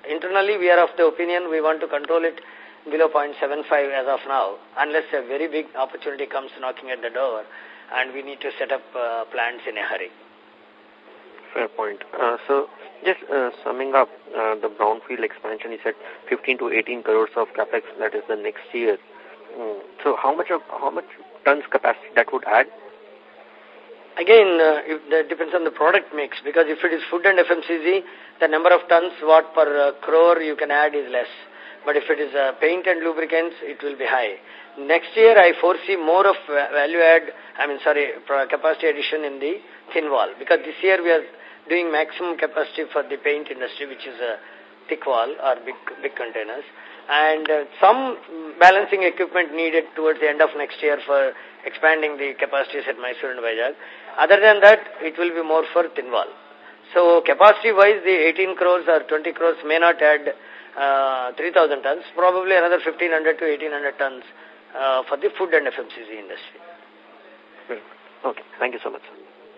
internally we are of the opinion we want to control it below zero point seven five as of now, unless a very big opportunity comes knocking at the door and we need to set up uh, plants in a hurry. Fair point. Uh, so, just uh, summing up uh, the brownfield expansion, you said fifteen to eighteen crores of capex, that is the next year. Mm. So, how much of how much tons capacity that would add? Again, uh, if that depends on the product mix, because if it is food and F M C G, the number of tons what per uh, crore you can add is less. But if it is uh, paint and lubricants, it will be high. Next year, I foresee more of value add, I mean, sorry, capacity addition in the thin wall. Because this year we are doing maximum capacity for the paint industry, which is a thick wall or big, big containers. And uh, some balancing equipment needed towards the end of next year for expanding the capacities at Mysore and Vizag. Other than that, it will be more for thin wall. So capacity-wise, the eighteen crores or twenty crores may not add uh, three thousand tons, probably another fifteen hundred to eighteen hundred tons uh, for the food and F M C G industry. Okay, thank you so much.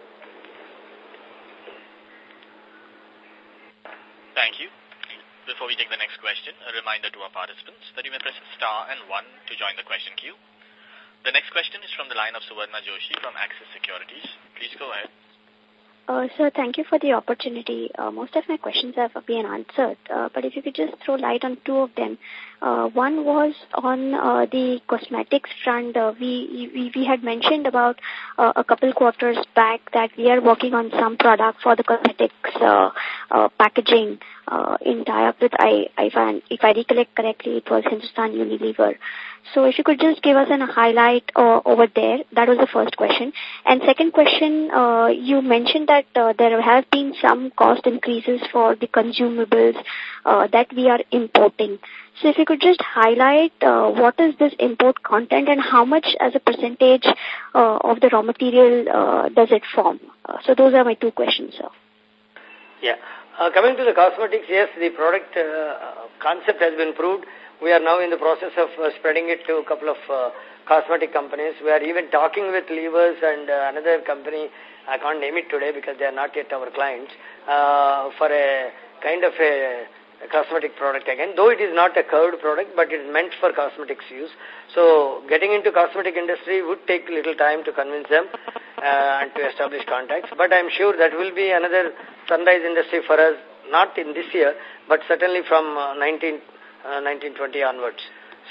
Thank you. Before we take the next question, a reminder to our participants that you may press star and one to join the question queue. The next question is from the line of Suvarna Joshi from Axis Securities. Please go ahead. Uh, sir, thank you for the opportunity. Uh, most of my questions have been answered, uh, but if you could just throw light on two of them. Uh, one was on uh, the cosmetics front. Uh, we, we we had mentioned about uh, a couple quarters back that we are working on some product for the cosmetics uh, uh, packaging uh, in tie-up with, I, if, I, if I recollect correctly, it was Hindustan Unilever. So if you could just give us a highlight uh, over there. That was the first question. And second question, uh, you mentioned that uh, there have been some cost increases for the consumables uh, that we are importing. So if you could just highlight uh, what is this import content and how much as a percentage uh, of the raw material uh, does it form? Uh, so those are my two questions, sir. Yeah. Uh, coming to the cosmetics, yes, the product uh, concept has been proved. We are now in the process of uh, spreading it to a couple of uh, cosmetic companies. We are even talking with Levers and uh, another company, I can't name it today because they are not yet our clients, uh, for a kind of a, a cosmetic product again. Though it is not a curved product, but it is meant for cosmetics use. So getting into cosmetic industry would take a little time to convince them uh, and to establish contacts. But I'm sure that will be another sunrise industry for us, not in this year, but certainly from uh, nineteen twenty onwards.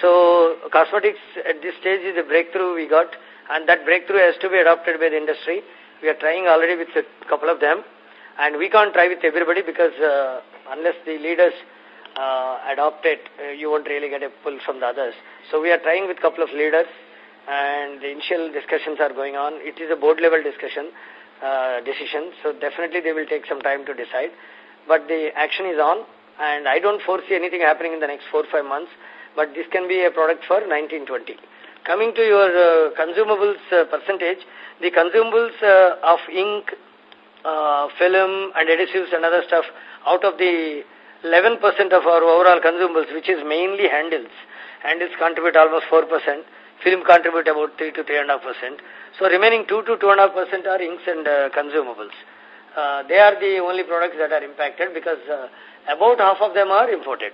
So cosmetics at this stage is a breakthrough we got, and that breakthrough has to be adopted by the industry. We are trying already with a couple of them, and we can't try with everybody because uh, unless the leaders uh, adopt it, uh, you won't really get a pull from the others. So we are trying with a couple of leaders, and the initial discussions are going on. It is a board level discussion, uh, decision, so definitely they will take some time to decide. But the action is on, and I don't foresee anything happening in the next four or five months, but this can be a product for nineteen twenty. Coming to your uh, consumables uh, percentage, the consumables uh, of ink, uh, film and adhesives and other stuff, out of the eleven percent of our overall consumables, which is mainly handles, handles contribute almost four percent, film contribute about three to three point five percent. So remaining two to two point five percent are inks and uh, consumables. Uh, they are the only products that are impacted because uh, about half of them are imported.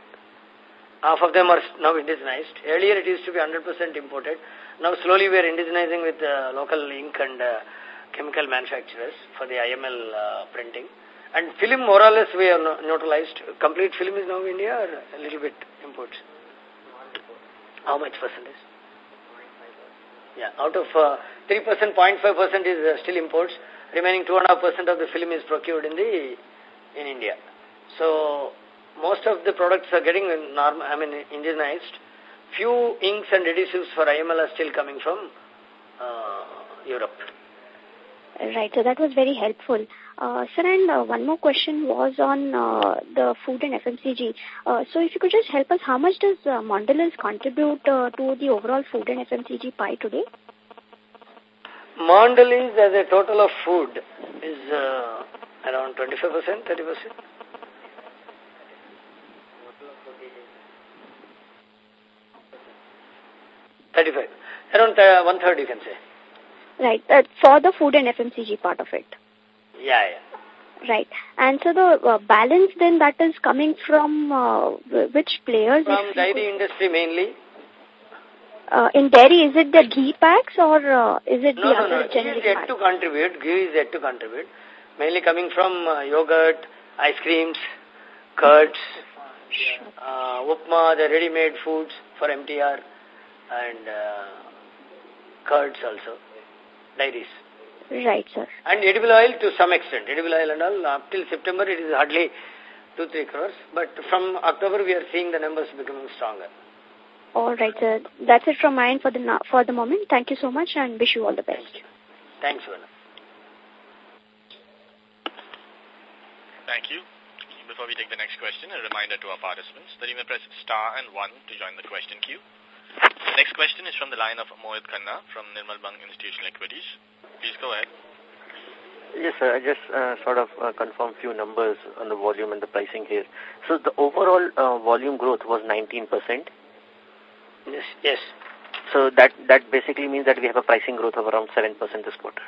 Half of them are now indigenized. Earlier it used to be one hundred percent imported. Now slowly we are indigenizing with uh, local ink and uh, chemical manufacturers for the I M L uh, printing. And film more or less we have neutralized. Complete film is now India or a little bit imports? How much percentage? Yeah, out of uh, three percent, zero point five percent is uh, still imports. Remaining two point five percent of the film is procured in the in India. So most of the products are getting norm, I mean indigenized. Few inks and adhesives for I M L are still coming from uh, Europe. Right, so that was very helpful. Uh, sir, and uh, one more question was on uh, the food and F M C G. Uh, so if you could just help us, how much does uh, Mondelez contribute uh, to the overall food and F M C G pie today? Mondelez as a total of food is uh, around twenty-five percent, thirty percent. thirty-five. Around uh, one-third you can say. Right, uh, for the food and F M C G part of it. Yeah, yeah. Right. And so the uh, balance then that is coming from uh, which players? From dairy industry mainly. Uh, in dairy, is it the ghee packs or uh, is it no, the no, other no. Ghee is yet to contribute. Ghee is yet to contribute. Mainly coming from uh, yogurt, ice creams, curds, uh, upma, the ready-made foods for M T R, and uh, curds also, dairies. Right, sir. And edible oil to some extent. Edible oil and all, up till September it is hardly two, three crores. But from October we are seeing the numbers becoming stronger. All right, sir. That's it from my end for the, for the moment. Thank you so much and wish you all the best. Thank you. Thanks, Vana. Thank you. Before we take the next question, a reminder to our participants that you may press star and one to join the question queue. The next question is from the line of Mohit Khanna from Nirmal Bang Institutional Equities. Please go ahead. Yes, sir. I just uh, sort of uh, confirm few numbers on the volume and the pricing here. So the overall uh, volume growth was nineteen percent. Yes, yes. So that that basically means that we have a pricing growth of around seven percent this quarter.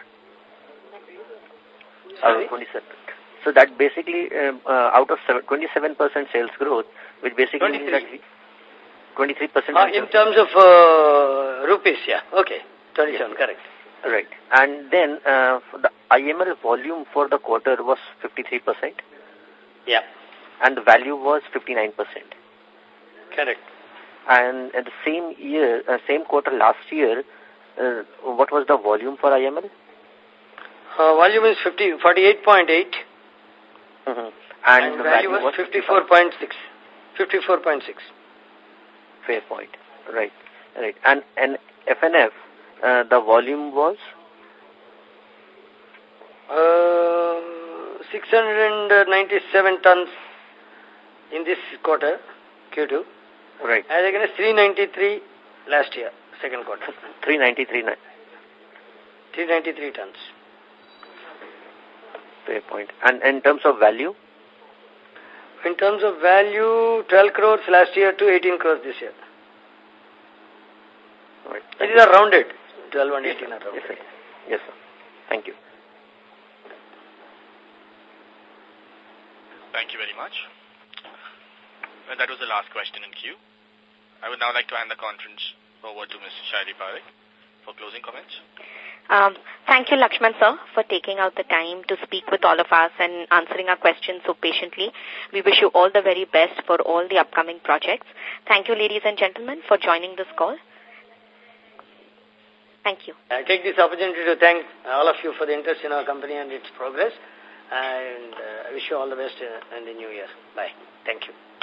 Sorry? Uh, twenty-seven. So that basically, uh, uh, out of twenty-seven percent sales growth, which basically means that we, twenty-three percent. Uh, in terms of uh, rupees, yeah. Okay, twenty-seven, yes. Correct. Right. And then uh, for the I M L volume for the quarter was fifty-three percent. Yeah. And the value was fifty-nine percent. Correct. And at the same year, uh, same quarter last year, uh, what was the volume for I M L? Uh, volume is fifty, forty-eight point eight. Mm-hmm. And, and the value, value was fifty-four point six. fifty-four point six. Fair point. Right. Right. And, and F N F, uh, the volume was? Uh, six hundred ninety-seven tons in this quarter, Q two. Right. As against three ninety-three last year, second quarter. three ninety-three. three ninety-three tons. Fair point. And in terms of value? In terms of value, twelve crores last year to eighteen crores this year. Right. These are rounded. twelve and eighteen are rounded. Yes, sir. Yes, sir. Thank you. Thank you very much. And that was the last question in queue. I would now like to hand the conference over to Miz Shaili Parekh for closing comments. Um, thank you, Lakshman sir, for taking out the time to speak with all of us and answering our questions so patiently. We wish you all the very best for all the upcoming projects. Thank you, ladies and gentlemen, for joining this call. Thank you. I take this opportunity to thank all of you for the interest in our company and its progress. And uh, I wish you all the best in the new year. Bye. Thank you.